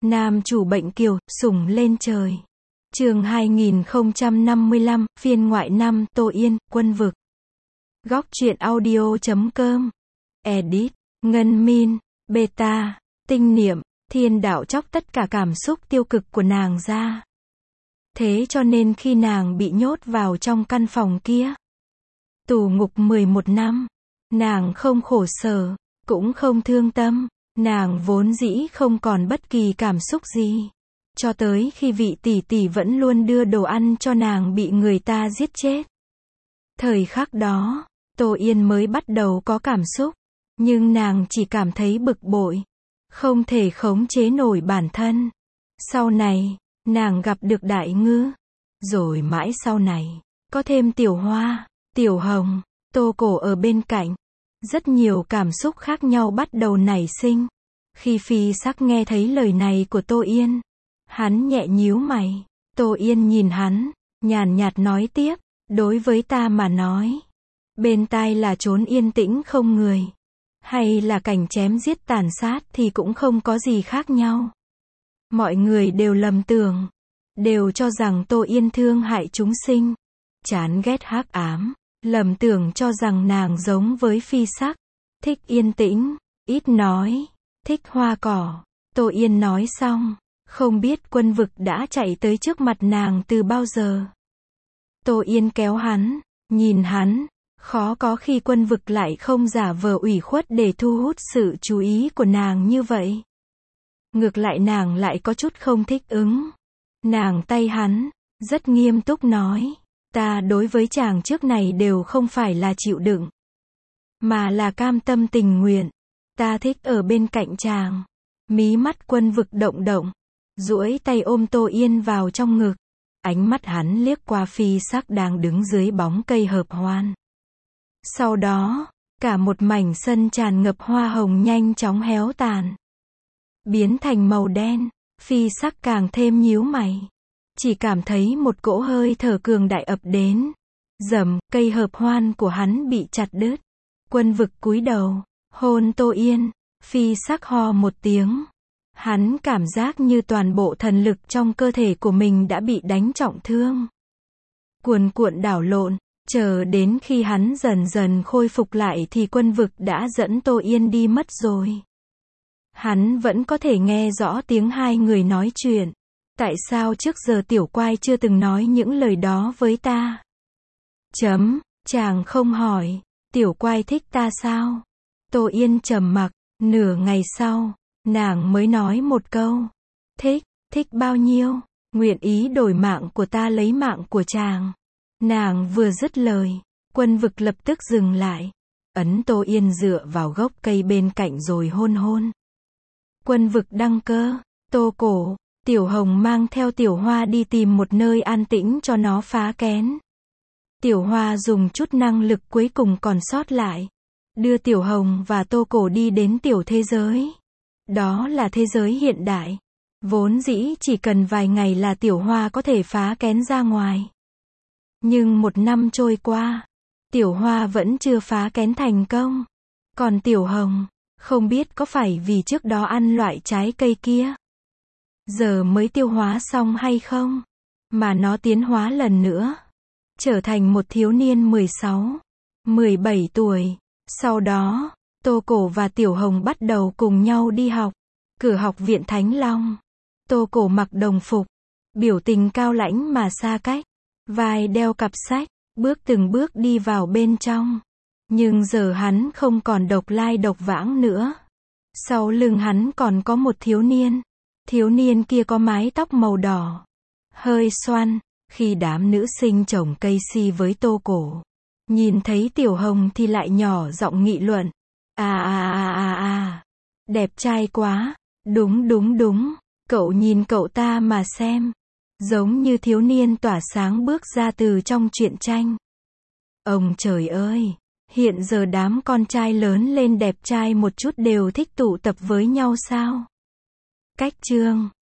Nam chủ bệnh kiều, sủng lên trời. Chương 2055, phiên ngoại 5, Tô Yên, Quân vực. Góc truyện audio.com. Edit, Ngân Min, Beta, Tinh Niệm, Thiên Đạo chóc tất cả cảm xúc tiêu cực của nàng ra. Thế cho nên khi nàng bị nhốt vào trong căn phòng kia, tù ngục 11 năm, nàng không khổ sở, cũng không thương tâm, nàng vốn dĩ không còn bất kỳ cảm xúc gì. Cho tới khi vị tỷ tỷ vẫn luôn đưa đồ ăn cho nàng bị người ta giết chết. Thời khắc đó, Tô Yên mới bắt đầu có cảm xúc, nhưng nàng chỉ cảm thấy bực bội, không thể khống chế nổi bản thân. Sau này, nàng gặp được Đại Ngư, rồi mãi sau này, có thêm Tiểu Hoa, Tiểu Hồng, Tô Cổ ở bên cạnh. Rất nhiều cảm xúc khác nhau bắt đầu nảy sinh. Khi Phi Sắc nghe thấy lời này của Tô Yên, hắn nhẹ nhíu mày. Tô Yên nhìn hắn, nhàn nhạt nói tiếp, đối với ta mà nói, bên tai là chốn yên tĩnh không người, hay là cảnh chém giết tàn sát thì cũng không có gì khác nhau. Mọi người đều lầm tưởng, đều cho rằng Tô Yên thương hại chúng sinh, chán ghét hắc ám, lầm tưởng cho rằng nàng giống với Phi Sắc, thích yên tĩnh, ít nói, thích hoa cỏ. Tô Yên nói xong, không biết Quân vực đã chạy tới trước mặt nàng từ bao giờ. Tô Yên kéo hắn, nhìn hắn, khó có khi Quân vực lại không giả vờ ủy khuất để thu hút sự chú ý của nàng như vậy. Ngược lại nàng lại có chút không thích ứng. Nàng tay hắn, rất nghiêm túc nói, ta đối với chàng trước này đều không phải là chịu đựng, mà là cam tâm tình nguyện. Ta thích ở bên cạnh chàng. Mí mắt Quân vực động động, duỗi tay ôm Tô Yên vào trong ngực. Ánh mắt hắn liếc qua Phi Sắc đang đứng dưới bóng cây hợp hoan. Sau đó, cả một mảnh sân tràn ngập hoa hồng nhanh chóng héo tàn, biến thành màu đen. Phi Sắc càng thêm nhíu mày, chỉ cảm thấy một cỗ hơi thở cường đại ập đến. Rầm, cây hợp hoan của hắn bị chặt đứt. Quân vực cúi đầu, hôn Tô Yên. Phi Sắc ho một tiếng. Hắn cảm giác như toàn bộ thần lực trong cơ thể của mình đã bị đánh trọng thương, cuồn cuộn đảo lộn. Chờ đến khi hắn dần dần khôi phục lại thì Quân vực đã dẫn Tô Yên đi mất rồi. Hắn vẫn có thể nghe rõ tiếng hai người nói chuyện. Tại sao trước giờ Tiểu Quai chưa từng nói những lời đó với ta? Chàng không hỏi, Tiểu Quai thích ta sao? Tô Yên trầm mặc, nửa ngày sau, nàng mới nói một câu. Thích bao nhiêu? Nguyện ý đổi mạng của ta lấy mạng của chàng. Nàng vừa dứt lời, Quân vực lập tức dừng lại, ấn Tô Yên dựa vào gốc cây bên cạnh rồi hôn. Quân vực đăng cơ, Tô Cổ, Tiểu Hồng mang theo Tiểu Hoa đi tìm một nơi an tĩnh cho nó phá kén. Tiểu Hoa dùng chút năng lực cuối cùng còn sót lại, đưa Tiểu Hồng và Tô Cổ đi đến tiểu thế giới. Đó là thế giới hiện đại. Vốn dĩ chỉ cần vài ngày là Tiểu Hoa có thể phá kén ra ngoài. Nhưng một năm trôi qua, Tiểu Hoa vẫn chưa phá kén thành công. Còn Tiểu Hồng, không biết có phải vì trước đó ăn loại trái cây kia, giờ mới tiêu hóa xong hay không, mà nó tiến hóa lần nữa, trở thành một thiếu niên 16, 17 tuổi. Sau đó, Tô Cổ và Tiểu Hồng bắt đầu cùng nhau đi học. Cửa học viện Thánh Long. Tô Cổ mặc đồng phục, biểu tình cao lãnh mà xa cách, vai đeo cặp sách, bước từng bước đi vào bên trong. Nhưng giờ hắn không còn độc lai độc vãng nữa. Sau lưng hắn còn có một thiếu niên. Thiếu niên kia có mái tóc màu đỏ, hơi xoăn. Khi đám nữ sinh trồng cây si với Tô Cổ, nhìn thấy Tiểu Hồng thì lại nhỏ giọng nghị luận. Đẹp trai quá. Đúng. Cậu nhìn cậu ta mà xem. Giống như thiếu niên tỏa sáng bước ra từ trong truyện tranh. Ông trời ơi! Hiện giờ đám con trai lớn lên đẹp trai một chút đều thích tụ tập với nhau sao? Cách chương